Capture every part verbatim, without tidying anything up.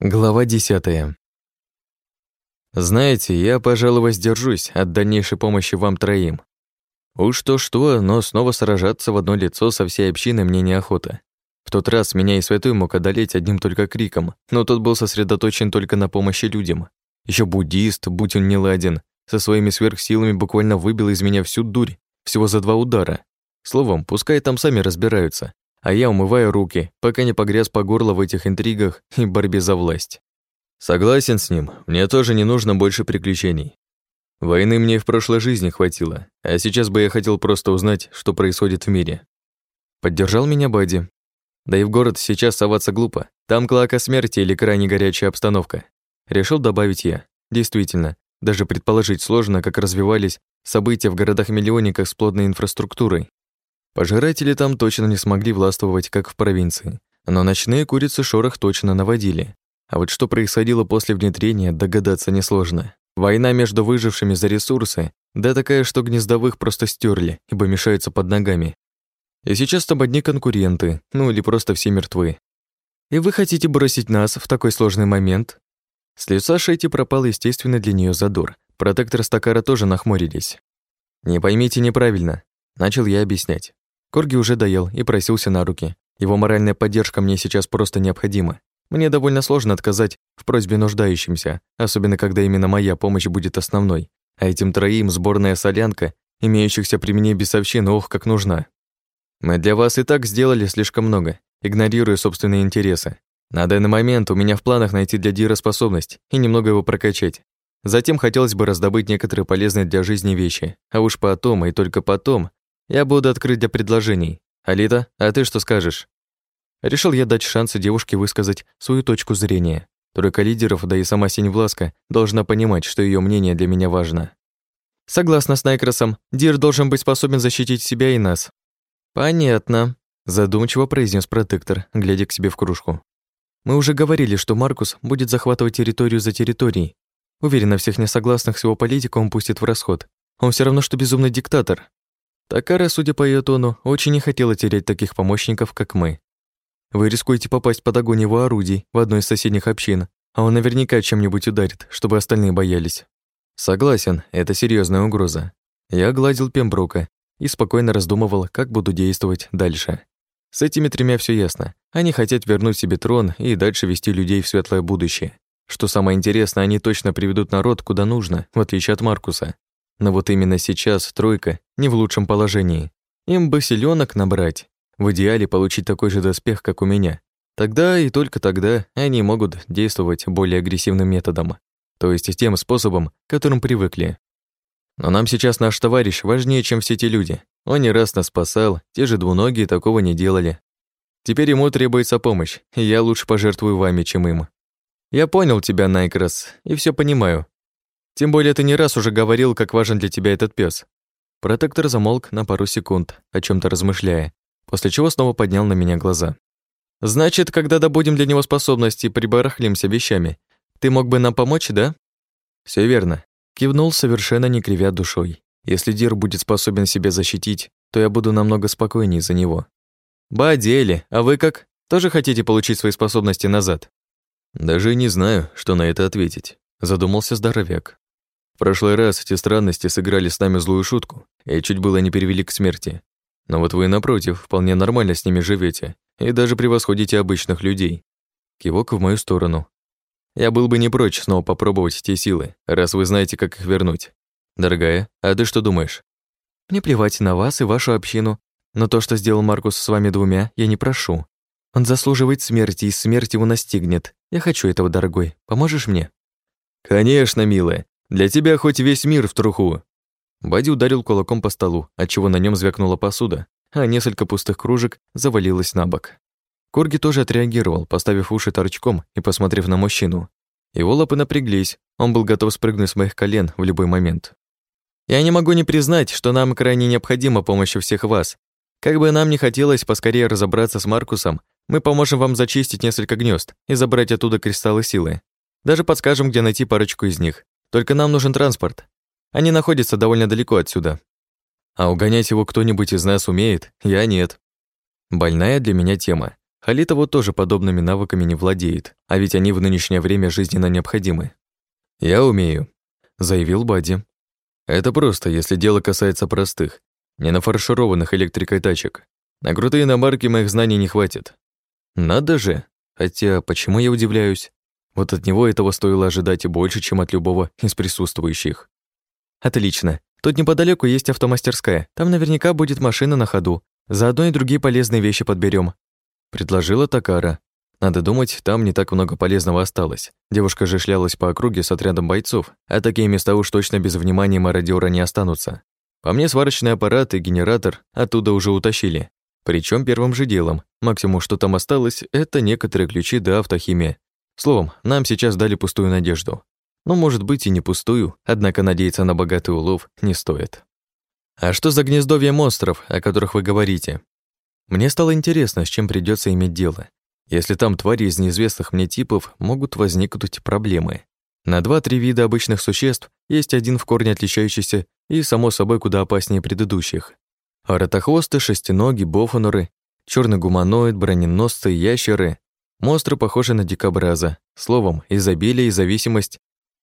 Глава десятая. Знаете, я, пожалуй, воздержусь от дальнейшей помощи вам троим. Уж то-что, но снова сражаться в одно лицо со всей общиной мне неохота. В тот раз меня и Святой мог одолеть одним только криком, но тот был сосредоточен только на помощи людям. Еще буддист, будь он неладен, со своими сверхсилами буквально выбил из меня всю дурь, всего за два удара. Словом, пускай там сами разбираются, а я умываю руки, пока не погряз по горло в этих интригах и борьбе за власть. Согласен с ним, мне тоже не нужно больше приключений. Войны мне и в прошлой жизни хватило, а сейчас бы я хотел просто узнать, что происходит в мире. Поддержал меня Бадди. Да и в город сейчас соваться глупо, там клоака смерти или крайне горячая обстановка. Решил добавить я. Действительно, даже предположить сложно, как развивались события в городах-миллионниках с плотной инфраструктурой. Пожиратели там точно не смогли властвовать, как в провинции, но ночные курицы шорох точно наводили. А вот что происходило после внедрения, догадаться несложно. Война между выжившими за ресурсы, да такая, что гнездовых просто стерли, ибо мешаются под ногами. И сейчас там одни конкуренты, ну или просто все мертвы. И вы хотите бросить нас в такой сложный момент? С лица Шейти пропал естественный для нее задор. Протектор Стакара тоже нахмурились. Не поймите неправильно, начал я объяснять. Корги уже доел и просился на руки. Его моральная поддержка мне сейчас просто необходима. Мне довольно сложно отказать в просьбе нуждающимся, особенно когда именно моя помощь будет основной, а этим троим сборная солянка, имеющихся при мне бесовщин, ох, как нужна. Мы для вас и так сделали слишком много, игнорируя собственные интересы. На данный момент у меня в планах найти для Дира способность и немного его прокачать. Затем хотелось бы раздобыть некоторые полезные для жизни вещи, а уж потом и только потом я буду открыт для предложений. Алита, а ты что скажешь? Решил я дать шансы девушке высказать свою точку зрения. Тройка лидеров, да и сама Синевласка, должна понимать, что ее мнение для меня важно. Согласна с Найкросом, Дир должен быть способен защитить себя и нас. Понятно, задумчиво произнес протектор, глядя к себе в кружку. Мы уже говорили, что Маркус будет захватывать территорию за территорией. Уверена, всех несогласных с его политикой он пустит в расход. Он все равно, что безумный диктатор. Такара, судя по ее тону, очень не хотела терять таких помощников, как мы. Вы рискуете попасть под огонь его орудий в одной из соседних общин, а он наверняка чем-нибудь ударит, чтобы остальные боялись. Согласен, это серьезная угроза. Я гладил Пемброка и спокойно раздумывал, как буду действовать дальше. С этими тремя все ясно. Они хотят вернуть себе трон и дальше вести людей в светлое будущее. Что самое интересное, они точно приведут народ куда нужно, в отличие от Маркуса. Но вот именно сейчас тройка не в лучшем положении. Им бы силёнок набрать. В идеале получить такой же доспех, как у меня. Тогда и только тогда они могут действовать более агрессивным методом. То есть тем способом, к которым привыкли. Но нам сейчас наш товарищ важнее, чем все эти люди. Он не раз нас спасал, те же двуногие такого не делали. Теперь ему требуется помощь, и я лучше пожертвую вами, чем им. Я понял тебя, Найкрос, и все понимаю. Тем более ты не раз уже говорил, как важен для тебя этот пес. Протектор замолк на пару секунд, о чем то размышляя, после чего снова поднял на меня глаза. «Значит, когда добудем для него способности и прибарахлимся вещами, ты мог бы нам помочь, да?» Все верно», — кивнул, совершенно не кривя душой. «Если Дир будет способен себя защитить, то я буду намного спокойнее за него». «Бадели, а вы как? Тоже хотите получить свои способности назад?» «Даже не знаю, что на это ответить», — задумался здоровяк. «В прошлый раз эти странности сыграли с нами злую шутку и чуть было не перевели к смерти. Но вот вы, напротив, вполне нормально с ними живете и даже превосходите обычных людей». Кивок в мою сторону. «Я был бы не прочь снова попробовать те силы, раз вы знаете, как их вернуть. Дорогая, а ты что думаешь?» «Мне плевать на вас и вашу общину, но то, что сделал Маркус с вами двумя, я не прошу. Он заслуживает смерти, и смерть его настигнет. Я хочу этого, дорогой. Поможешь мне?» «Конечно, милая. Для тебя хоть весь мир в труху». Бадди ударил кулаком по столу, отчего на нем звякнула посуда, а несколько пустых кружек завалилось на бок. Корги тоже отреагировал, поставив уши торчком и посмотрев на мужчину. Его лапы напряглись, он был готов спрыгнуть с моих колен в любой момент. «Я не могу не признать, что нам крайне необходима помощь у всех вас. Как бы нам ни хотелось поскорее разобраться с Маркусом, мы поможем вам зачистить несколько гнезд и забрать оттуда кристаллы силы. Даже подскажем, где найти парочку из них. Только нам нужен транспорт. Они находятся довольно далеко отсюда. А угонять его кто-нибудь из нас умеет, я нет». Больная для меня тема. Халита вот тоже подобными навыками не владеет, а ведь они в нынешнее время жизненно необходимы. «Я умею», — заявил Бадди. «Это просто, если дело касается простых, не нафаршированных электрикой тачек. На крутые иномарки моих знаний не хватит». «Надо же! Хотя, почему я удивляюсь? Вот от него этого стоило ожидать и больше, чем от любого из присутствующих». «Отлично. Тут неподалеку есть автомастерская. Там наверняка будет машина на ходу. Заодно и другие полезные вещи подберем, предложила Такара. Надо думать, там не так много полезного осталось. Девушка же шлялась по округе с отрядом бойцов, а такие места уж точно без внимания мародёра не останутся. По мне, сварочный аппарат и генератор оттуда уже утащили. Причем первым же делом. Максимум, что там осталось, это некоторые ключи да автохимия. Словом, нам сейчас дали пустую надежду. Ну, может быть, и не пустую, однако надеяться на богатый улов не стоит. А что за гнездовье монстров, о которых вы говорите? Мне стало интересно, с чем придется иметь дело. Если там твари из неизвестных мне типов, могут возникнуть проблемы. На два-три вида обычных существ есть один в корне отличающийся и, само собой, куда опаснее предыдущих. Ротохвосты, шестиноги, бофонуры, черный гуманоид, броненосцы, ящеры. Монстры похожи на дикобраза. Словом, изобилие и зависимость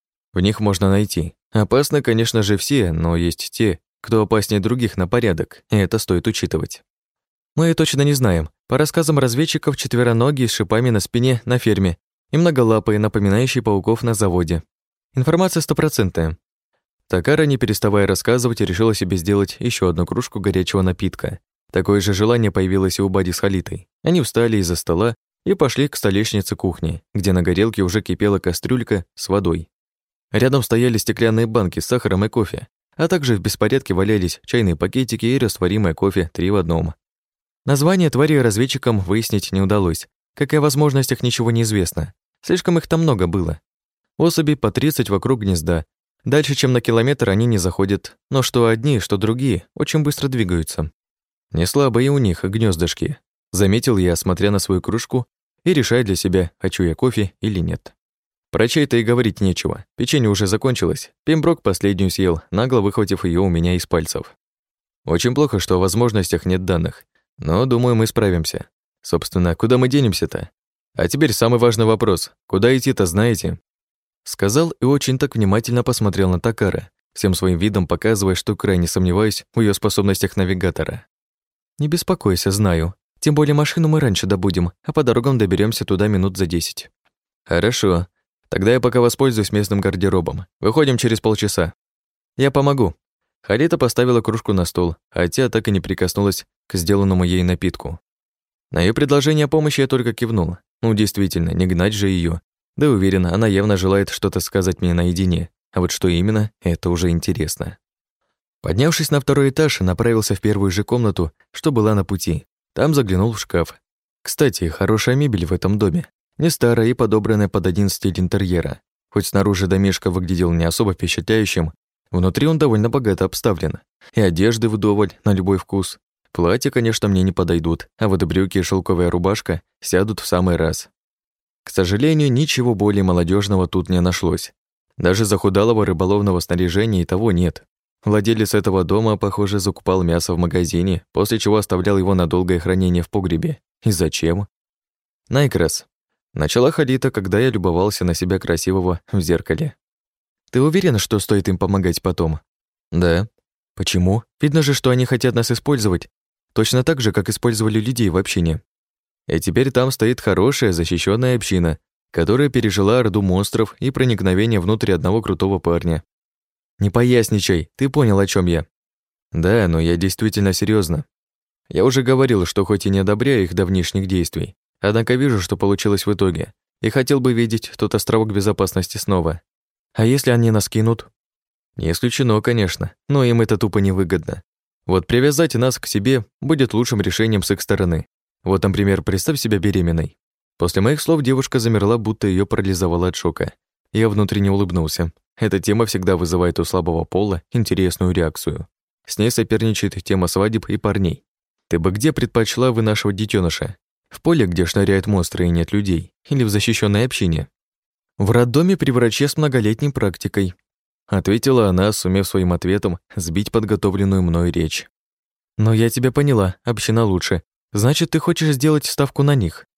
в них можно найти. Опасны, конечно же, все, но есть те, кто опаснее других на порядок, и это стоит учитывать. Мы точно не знаем. По рассказам разведчиков, четвероногие с шипами на спине на ферме и многолапые, напоминающие пауков на заводе. Информация стопроцентная. Такара, не переставая рассказывать, решила себе сделать еще одну кружку горячего напитка. Такое же желание появилось и у Бадди с Халитой. Они встали из-за стола и пошли к столешнице кухни, где на горелке уже кипела кастрюлька с водой. Рядом стояли стеклянные банки с сахаром и кофе, а также в беспорядке валялись чайные пакетики и растворимое кофе три в одном. Название твари разведчикам выяснить не удалось, как и о возможностях ничего не известно. Слишком их там много было. Особей по тридцать вокруг гнезда. Дальше, чем на километр, они не заходят, но что одни, что другие очень быстро двигаются. Не слабые у них гнездышки, заметил я, смотря на свою кружку и решая для себя, хочу я кофе или нет. Про чай-то и говорить нечего. Печенье уже закончилось. Пемброк последнюю съел, нагло выхватив ее у меня из пальцев. Очень плохо, что о возможностях нет данных. Но, думаю, мы справимся. Собственно, куда мы денемся-то? А теперь самый важный вопрос. Куда идти-то знаете? Сказал и очень так внимательно посмотрел на Такара, всем своим видом показывая, что крайне сомневаюсь в ее способностях навигатора. Не беспокойся, знаю. Тем более машину мы раньше добудем, а по дорогам доберемся туда минут за десять. Хорошо. Тогда я пока воспользуюсь местным гардеробом. Выходим через полчаса. Я помогу. Халита поставила кружку на стол, хотя так и не прикоснулась к сделанному ей напитку. На ее предложение о помощи я только кивнул. Ну, действительно, не гнать же ее. Да уверен, она явно желает что-то сказать мне наедине. А вот что именно, это уже интересно. Поднявшись на второй этаж, направился в первую же комнату, что была на пути. Там заглянул в шкаф. Кстати, хорошая мебель в этом доме. Не старая и подобранная под один стиль интерьера. Хоть снаружи домишко выглядел не особо впечатляющим, внутри он довольно богато обставлен. И одежды вдоволь на любой вкус. Платья, конечно, мне не подойдут, а вот брюки и шелковая рубашка сядут в самый раз. К сожалению, ничего более молодежного тут не нашлось. Даже захудалого рыболовного снаряжения и того нет. Владелец этого дома, похоже, закупал мясо в магазине, после чего оставлял его на долгое хранение в погребе. И зачем? Найкрас. Начала Халита, когда я любовался на себя красивого в зеркале. «Ты уверена, что стоит им помогать потом?» «Да». «Почему? Видно же, что они хотят нас использовать. Точно так же, как использовали людей в общине. И теперь там стоит хорошая, защищенная община, которая пережила орду монстров и проникновение внутрь одного крутого парня. Не поясничай, ты понял, о чем я». «Да, но я действительно серьезно. Я уже говорил, что хоть и не одобряю их давнишних действий, однако вижу, что получилось в итоге, и хотел бы видеть тот островок безопасности снова. А если они нас кинут?» «Не исключено, конечно, но им это тупо невыгодно. Вот привязать нас к себе будет лучшим решением с их стороны. Вот, например, представь себя беременной». После моих слов девушка замерла, будто ее парализовало от шока. Я внутренне улыбнулся. Эта тема всегда вызывает у слабого пола интересную реакцию. С ней соперничает тема свадеб и парней. Ты бы где предпочла вынашивать детеныша? В поле, где шныряют монстры и нет людей? Или в защищенной общине? В роддоме при враче с многолетней практикой, ответила она, сумев своим ответом сбить подготовленную мной речь. Но я тебя поняла, община лучше. Значит, ты хочешь сделать ставку на них?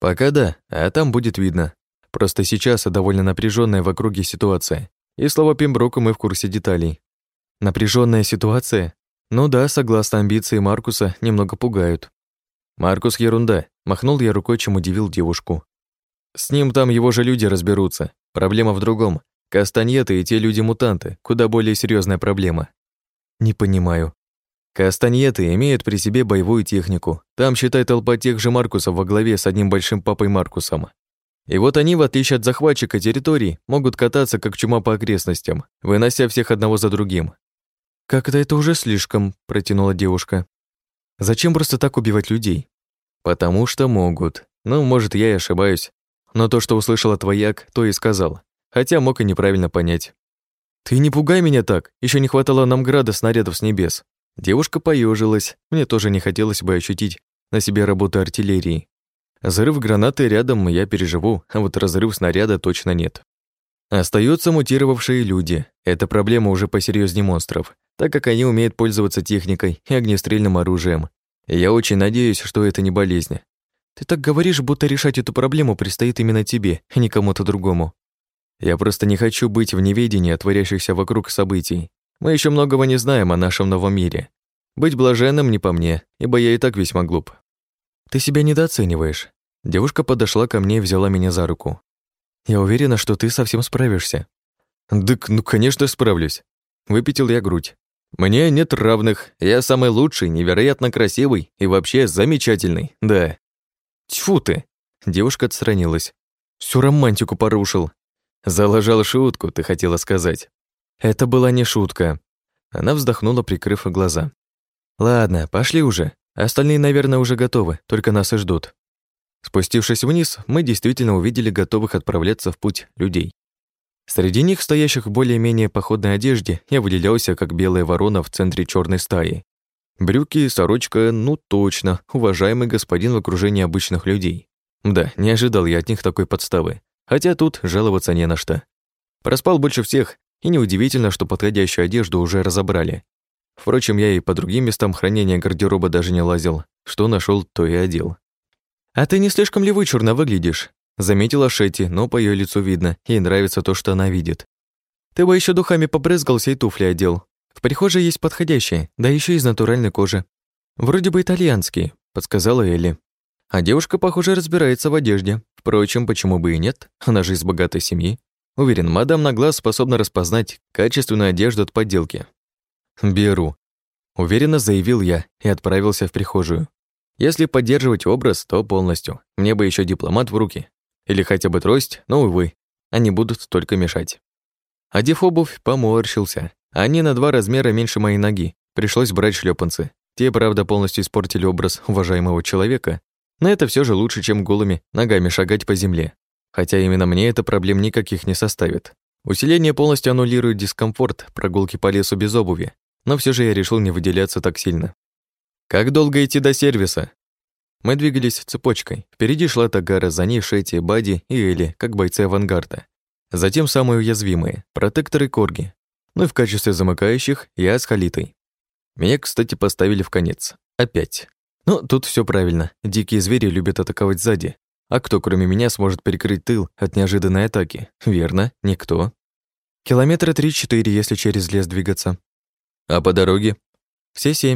Пока да, а там будет видно. Просто сейчас довольно напряженная в округе ситуация. И слава Пемброку, мы в курсе деталей. Напряженная ситуация? Ну да, согласно амбиции Маркуса, немного пугают. Маркус ерунда, махнул я рукой, чем удивил девушку. С ним там его же люди разберутся. Проблема в другом. Кастаньеты и те люди-мутанты, куда более серьезная проблема. Не понимаю. Кастаньеты имеют при себе боевую технику. Там, считай, толпа тех же Маркусов во главе с одним большим папой Маркусом. И вот они, в отличие от захватчика территорий, могут кататься как чума по окрестностям, вынося всех одного за другим. «Как-то это уже слишком», — протянула девушка. «Зачем просто так убивать людей?» «Потому что могут. Ну, может, я и ошибаюсь. Но то, что услышала твояк, то и сказал. Хотя мог и неправильно понять». «Ты не пугай меня так, еще не хватало нам града снарядов с небес». Девушка поежилась. Мне тоже не хотелось бы ощутить на себе работу артиллерии. Взрыв гранаты рядом я переживу, а вот разрыв снаряда точно нет. Остаются мутировавшие люди. Это проблема уже посерьезнее монстров, так как они умеют пользоваться техникой и огнестрельным оружием. И я очень надеюсь, что это не болезнь. Ты так говоришь, будто решать эту проблему предстоит именно тебе, а не кому-то другому. Я просто не хочу быть в неведении о творящихся вокруг событий. Мы еще многого не знаем о нашем новом мире. Быть блаженным не по мне, ибо я и так весьма глуп. Ты себя недооцениваешь. Девушка подошла ко мне и взяла меня за руку. Я уверена, что ты совсем справишься. Дык, ну конечно справлюсь. Выпятил я грудь. Мне нет равных. Я самый лучший, невероятно красивый и вообще замечательный, да. Тьфу ты. Девушка отстранилась. Всю романтику порушил. Залажал шутку, ты хотела сказать. Это была не шутка. Она вздохнула, прикрыв глаза. Ладно, пошли уже. Остальные, наверное, уже готовы, только нас и ждут. Спустившись вниз, мы действительно увидели готовых отправляться в путь людей. Среди них, стоящих в более-менее походной одежде, я выделялся, как белая ворона в центре черной стаи. Брюки, сорочка, ну точно, уважаемый господин в окружении обычных людей. Да, не ожидал я от них такой подставы, хотя тут жаловаться не на что. Проспал больше всех, и неудивительно, что подходящую одежду уже разобрали. Впрочем, я и по другим местам хранения гардероба даже не лазил. Что нашел, то и одел. «А ты не слишком ли вычурно выглядишь?» Заметила Шетти, но по ее лицу видно, ей нравится то, что она видит. «Ты бы еще духами побрызгался и туфли одел. В прихожей есть подходящие, да еще из натуральной кожи. Вроде бы итальянские», — подсказала Элли. А девушка, похоже, разбирается в одежде. Впрочем, почему бы и нет? Она же из богатой семьи. Уверен, мадам на глаз способна распознать качественную одежду от подделки. «Беру», — уверенно заявил я и отправился в прихожую. Если поддерживать образ, то полностью. Мне бы еще дипломат в руки. Или хотя бы трость, но, увы, они будут только мешать. Одев обувь, поморщился. Они на два размера меньше моей ноги. Пришлось брать шлепанцы. Те, правда, полностью испортили образ уважаемого человека, но это все же лучше, чем голыми ногами шагать по земле. Хотя именно мне это проблем никаких не составит. Усиление полностью аннулирует дискомфорт прогулки по лесу без обуви, но все же я решил не выделяться так сильно. «Как долго идти до сервиса?» Мы двигались цепочкой. Впереди шла Тагара, за ней Шетти, Бади и Элли, как бойцы авангарда. Затем самые уязвимые — протекторы Корги. Ну и в качестве замыкающих я с Халитой. Меня, кстати, поставили в конец. Опять. Но тут все правильно. Дикие звери любят атаковать сзади. А кто, кроме меня, сможет перекрыть тыл от неожиданной атаки? Верно, никто. Километра три-четыре, если через лес двигаться. А по дороге? Все семь.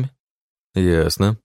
Ясно.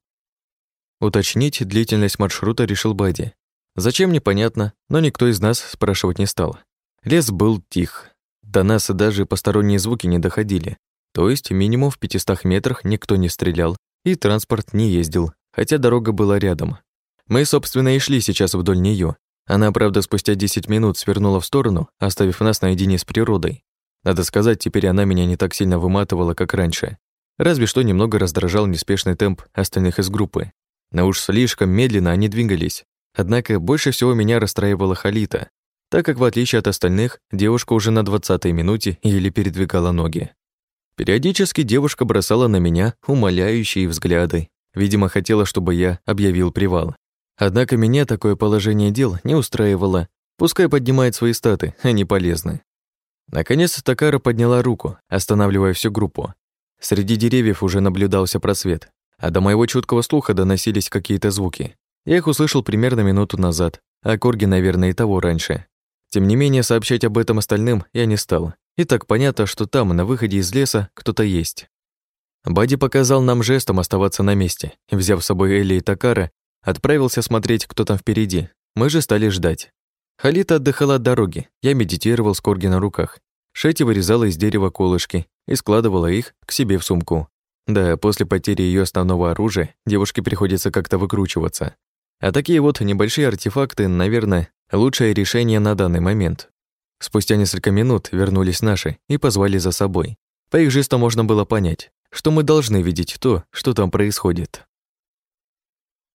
Уточнить длительность маршрута решил Бади. Зачем, непонятно, но никто из нас спрашивать не стал. Лес был тих. До нас даже посторонние звуки не доходили. То есть минимум в пятистах метрах никто не стрелял, и транспорт не ездил, хотя дорога была рядом. Мы, собственно, и шли сейчас вдоль нее. Она, правда, спустя десять минут свернула в сторону, оставив нас наедине с природой. Надо сказать, теперь она меня не так сильно выматывала, как раньше. Разве что немного раздражал неспешный темп остальных из группы. Но уж слишком медленно они двигались. Однако больше всего меня расстраивала Халита, так как, в отличие от остальных, девушка уже на двадцатой минуте еле передвигала ноги. Периодически девушка бросала на меня умоляющие взгляды. Видимо, хотела, чтобы я объявил привал. Однако меня такое положение дел не устраивало. Пускай поднимает свои статы, они полезны. Наконец Такара подняла руку, останавливая всю группу. Среди деревьев уже наблюдался просвет, а до моего чуткого слуха доносились какие-то звуки. Я их услышал примерно минуту назад. а Корги, наверное, и того раньше. Тем не менее, сообщать об этом остальным я не стал. И так понятно, что там, на выходе из леса, кто-то есть. Бадди показал нам жестом оставаться на месте, и, взяв с собой Элли и Такара, отправился смотреть, кто там впереди. Мы же стали ждать. Халита отдыхала от дороги, я медитировал с Корги на руках. Шети вырезала из дерева колышки и складывала их к себе в сумку. Да, после потери ее основного оружия девушке приходится как-то выкручиваться. А такие вот небольшие артефакты, наверное, лучшее решение на данный момент. Спустя несколько минут вернулись наши и позвали за собой. По их жесту можно было понять, что мы должны видеть то, что там происходит.